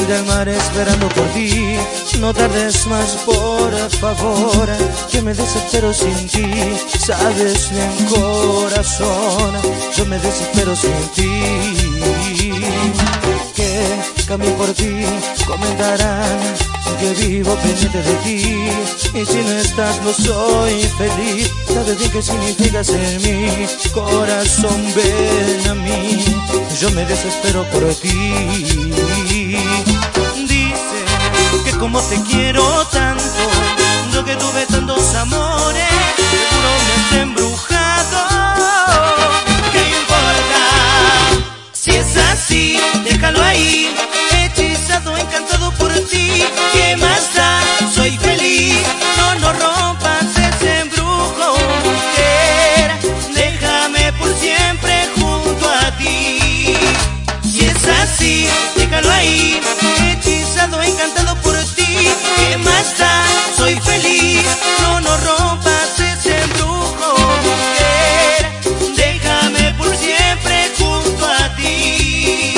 frente al mar esperando por ti. No tardes más, por favor, que me desespero sin ti. Sabes bien, corazón, yo me desespero sin ti. Que cambio por ti, comentarán que vivo pendiente de ti. Y si no estás no soy feliz. Sabes bien qué significa ser mi corazón, ven a mí. Yo me desespero por ti. Dicen que como te quiero tanto, yo que tuve tantos amores, seguro me has embrujado. ¿Qué importa? Si es así, déjalo ahí. Hechizado, encantado por ti. ¿Qué más da? Soy feliz. No rompas ese embrujo, mujer. Déjame por siempre junto a ti. Si es así, déjalo ahí. Hechizado, encantado por ti. ¿Qué más da? Soy feliz. No rompas ese embrujo, mujer. Déjame por siempre junto a ti.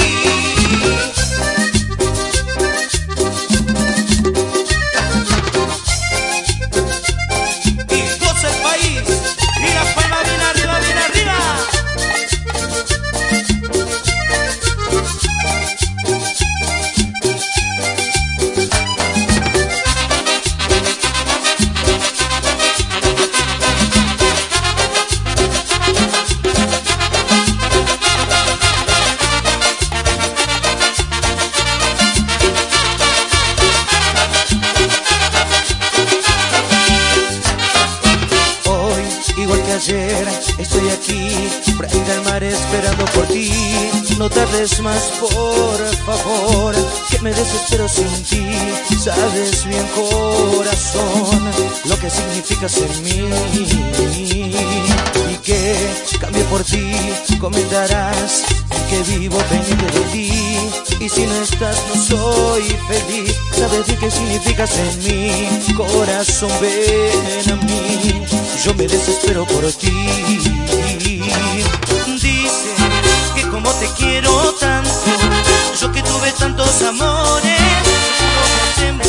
Estoy aquí, frente al mar esperando por ti. No tardes más, por favor, que me desespero sin ti. Sabes bien, corazón, lo que significa ser mí. Y que cambie por ti, comentarás que vivo pendiente de ti. Y si no estás no soy feliz. Sabes bien qué significa ser mí. Corazón, ven a mí. Yo me desespero por ti. Dicen que como te quiero tanto, yo que tuve tantos amores, no me